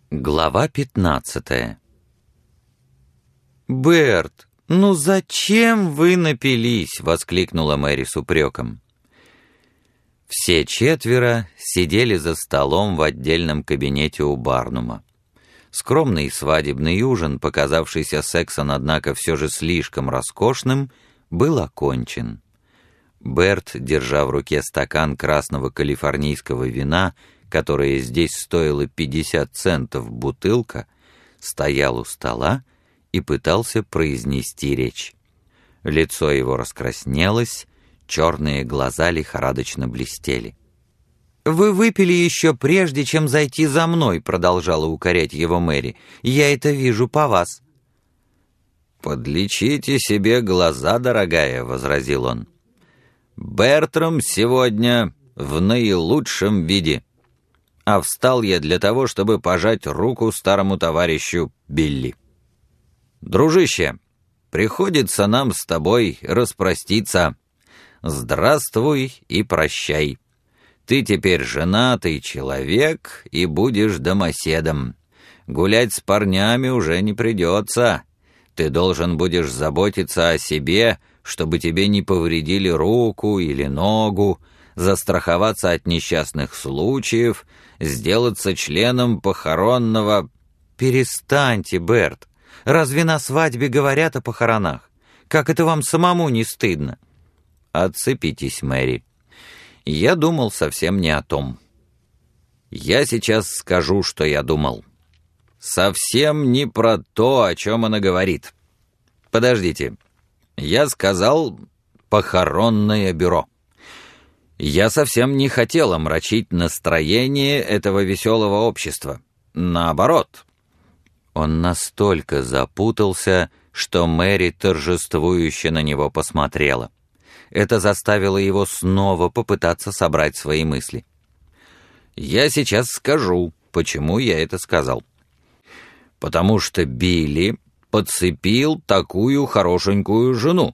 Глава 15. «Берт, ну зачем вы напились?» — воскликнула Мэри с упреком. Все четверо сидели за столом в отдельном кабинете у Барнума. Скромный свадебный ужин, показавшийся Сексом, однако, все же слишком роскошным, был окончен. Берт, держа в руке стакан красного калифорнийского вина, которое здесь стоило 50 центов бутылка, стоял у стола и пытался произнести речь. Лицо его раскраснелось, черные глаза лихорадочно блестели. «Вы выпили еще прежде, чем зайти за мной», — продолжала укорять его Мэри. «Я это вижу по вас». «Подлечите себе глаза, дорогая», — возразил он. «Бертрам сегодня в наилучшем виде. А встал я для того, чтобы пожать руку старому товарищу Билли. Дружище, приходится нам с тобой распроститься. Здравствуй и прощай. Ты теперь женатый человек и будешь домоседом. Гулять с парнями уже не придется. Ты должен будешь заботиться о себе, чтобы тебе не повредили руку или ногу, застраховаться от несчастных случаев, сделаться членом похоронного...» «Перестаньте, Берт. Разве на свадьбе говорят о похоронах? Как это вам самому не стыдно?» «Отцепитесь, Мэри. Я думал совсем не о том. Я сейчас скажу, что я думал. Совсем не про то, о чем она говорит. Подождите. Я сказал «похоронное бюро». Я совсем не хотел омрачить настроение этого веселого общества. Наоборот. Он настолько запутался, что Мэри торжествующе на него посмотрела. Это заставило его снова попытаться собрать свои мысли. Я сейчас скажу, почему я это сказал. Потому что Билли подцепил такую хорошенькую жену.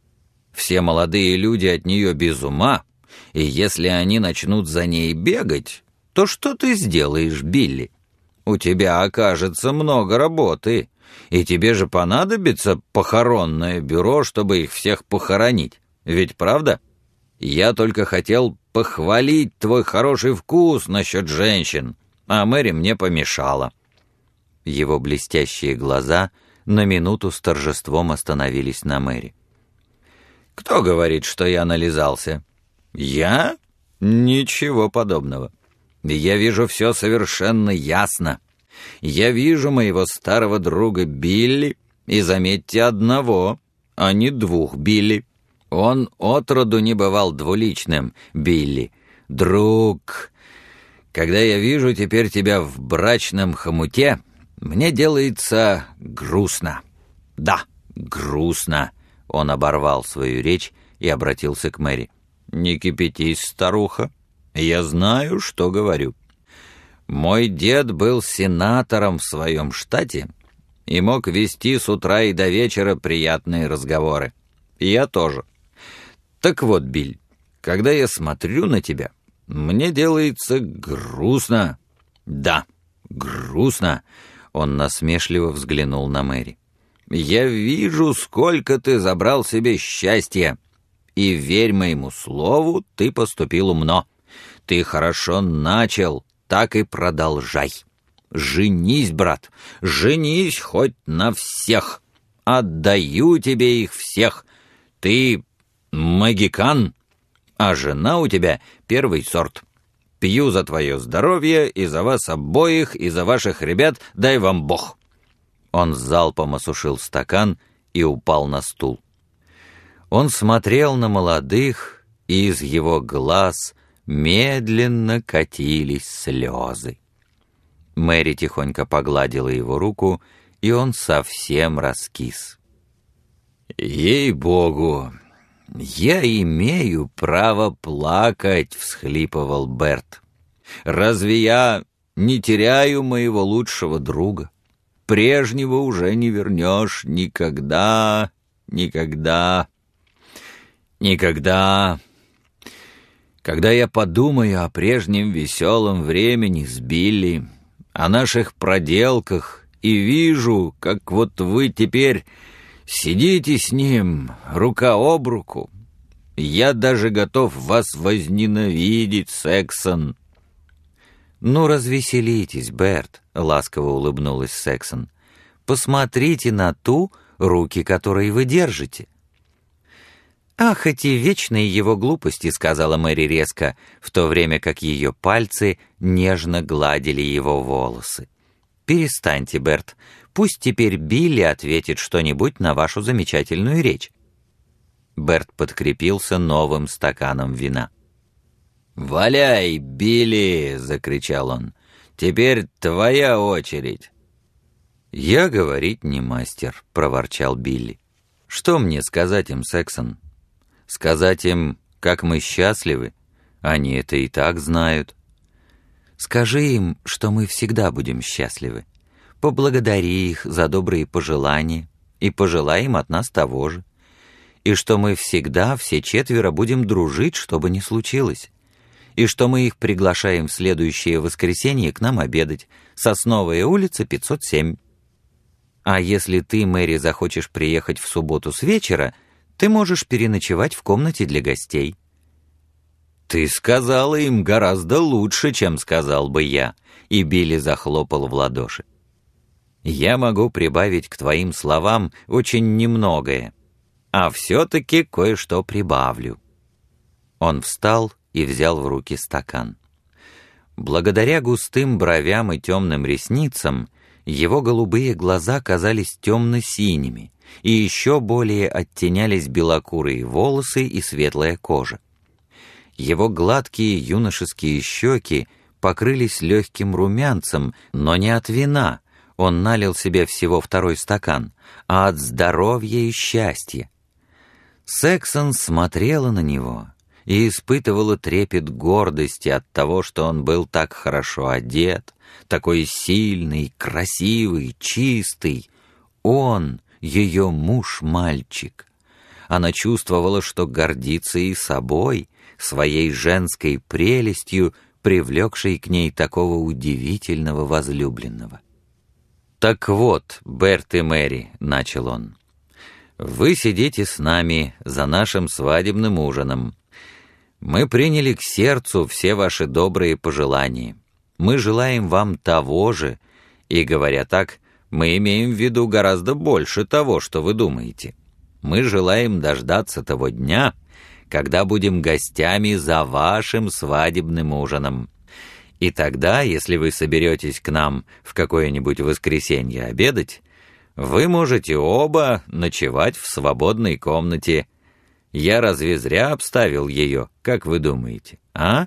Все молодые люди от нее без ума, и если они начнут за ней бегать, то что ты сделаешь, Билли? У тебя окажется много работы, и тебе же понадобится похоронное бюро, чтобы их всех похоронить. Ведь правда? Я только хотел похвалить твой хороший вкус насчет женщин, а Мэри мне помешала». Его блестящие глаза на минуту с торжеством остановились на Мэри. «Кто говорит, что я нализался? Я? Ничего подобного. Я вижу все совершенно ясно. Я вижу моего старого друга Билли, и, заметьте, одного, а не двух Билли. Он отроду не бывал двуличным, Билли. Друг, когда я вижу теперь тебя в брачном хомуте, мне делается грустно. Да, грустно». Он оборвал свою речь и обратился к Мэри. «Не кипятись, старуха. Я знаю, что говорю. Мой дед был сенатором в своем штате и мог вести с утра и до вечера приятные разговоры. И я тоже. Так вот, Биль, когда я смотрю на тебя, мне делается грустно. Да, грустно». Он насмешливо взглянул на Мэри. «Я вижу, сколько ты забрал себе счастья. И, верь моему слову, ты поступил умно. Ты хорошо начал, так и продолжай. Женись, брат, женись хоть на всех. Отдаю тебе их всех. Ты магикан, а жена у тебя первый сорт. Пью за твое здоровье и за вас обоих, и за ваших ребят, дай вам Бог». Он залпом осушил стакан и упал на стул. Он смотрел на молодых, и из его глаз медленно катились слезы. Мэри тихонько погладила его руку, и он совсем раскис. «Ей-богу, я имею право плакать», — всхлипывал Берт. «Разве я не теряю моего лучшего друга? Прежнего уже не вернешь никогда, никогда, никогда. Когда я подумаю о прежнем веселом времени с Билли, о наших проделках, и вижу, как вот вы теперь сидите с ним рука об руку. Я даже готов вас возненавидеть, Сексон». «Ну, развеселитесь, Берт», — ласково улыбнулась Сексон. «Посмотрите на ту, руки которой вы держите». «Ах, эти вечные его глупости», — сказала Мэри резко, в то время как ее пальцы нежно гладили его волосы. «Перестаньте, Берт. Пусть теперь Билли ответит что-нибудь на вашу замечательную речь». Берт подкрепился новым стаканом вина. «Валяй, Билли!» — закричал он. «Теперь твоя очередь!» «Я говорить не мастер», — проворчал Билли. «Что мне сказать им, Сексон? Сказать им, как мы счастливы? Они это и так знают. Скажи им, что мы всегда будем счастливы. Поблагодари их за добрые пожелания и пожелай им от нас того же. И что мы всегда, все четверо, будем дружить, что бы ни случилось. И что мы их приглашаем в следующее воскресенье к нам обедать. Сосновая улица, 507. А если ты, Мэри, захочешь приехать в субботу с вечера, ты можешь переночевать в комнате для гостей». «Ты сказала им гораздо лучше, чем сказал бы я», и Билли захлопал в ладоши. «Я могу прибавить к твоим словам очень немногое, а все-таки кое-что прибавлю». Он встал и взял в руки стакан. Благодаря густым бровям и темным ресницам его голубые глаза казались темно-синими, и еще более оттенялись белокурые волосы и светлая кожа. Его гладкие юношеские щеки покрылись легким румянцем, но не от вина, он налил себе всего второй стакан, а от здоровья и счастья. Сексон смотрела на него и испытывала трепет гордости от того, что он был так хорошо одет, такой сильный, красивый, чистый. Он — ее муж-мальчик. Она чувствовала, что гордится и собой, своей женской прелестью, привлекшей к ней такого удивительного возлюбленного. «Так вот, Берт и Мэри», — начал он, — «вы сидите с нами за нашим свадебным ужином. Мы приняли к сердцу все ваши добрые пожелания. Мы желаем вам того же, и, говоря так, мы имеем в виду гораздо больше того, что вы думаете. Мы желаем дождаться того дня, когда будем гостями за вашим свадебным ужином. И тогда, если вы соберетесь к нам в какое-нибудь воскресенье обедать, вы можете оба ночевать в свободной комнате. Я разве зря обставил ее, как вы думаете, а?»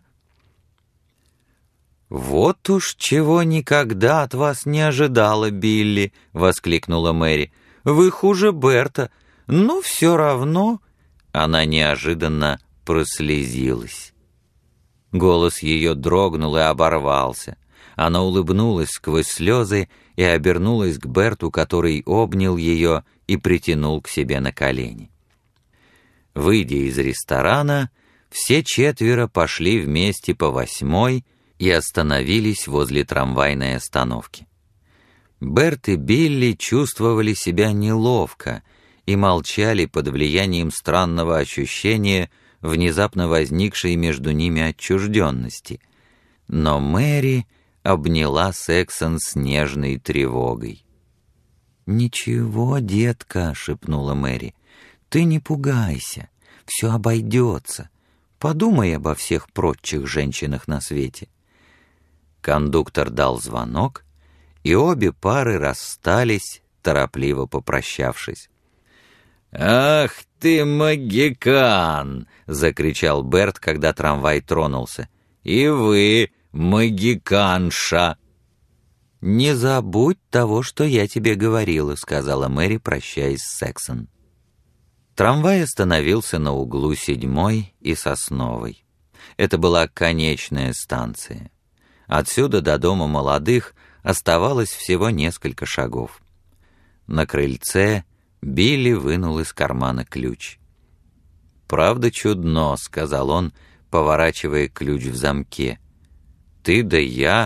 «Вот уж чего никогда от вас не ожидала, Билли!» — воскликнула Мэри. «Вы хуже Берта, но все равно...» Она неожиданно прослезилась. Голос ее дрогнул и оборвался. Она улыбнулась сквозь слезы и обернулась к Берту, который обнял ее и притянул к себе на колени. Выйдя из ресторана, все четверо пошли вместе по 8-й и остановились возле трамвайной остановки. Берт и Билли чувствовали себя неловко и молчали под влиянием странного ощущения, внезапно возникшей между ними отчужденности. Но Мэри обняла Сексон с нежной тревогой. «Ничего, детка», — шепнула Мэри, — «ты не пугайся, все обойдется. Подумай обо всех прочих женщинах на свете». Кондуктор дал звонок, и обе пары расстались, торопливо попрощавшись. «Ах ты, магикан!» — закричал Берт, когда трамвай тронулся. «И вы, магиканша!» «Не забудь того, что я тебе говорила», — сказала Мэри, прощаясь с Сексон. Трамвай остановился на углу 7-й и Сосновой. Это была конечная станция. Отсюда до дома молодых оставалось всего несколько шагов. На крыльце Билли вынул из кармана ключ. «Правда чудно», — сказал он, поворачивая ключ в замке. «Ты да я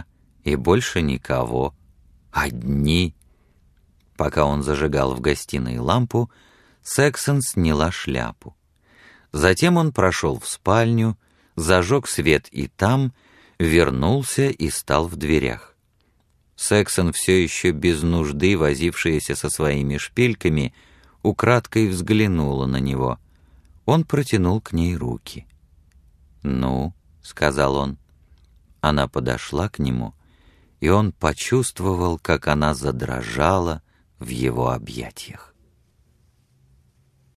И больше никого. Одни. Пока он зажигал в гостиной лампу, Сексон сняла шляпу. Затем он прошел в спальню, зажег свет и там, вернулся и стал в дверях. Сексон, все еще без нужды возившаяся со своими шпильками, украдкой взглянула на него. Он протянул к ней руки. «Ну», — сказал он. Она подошла к нему, и он почувствовал, как она задрожала в его объятиях.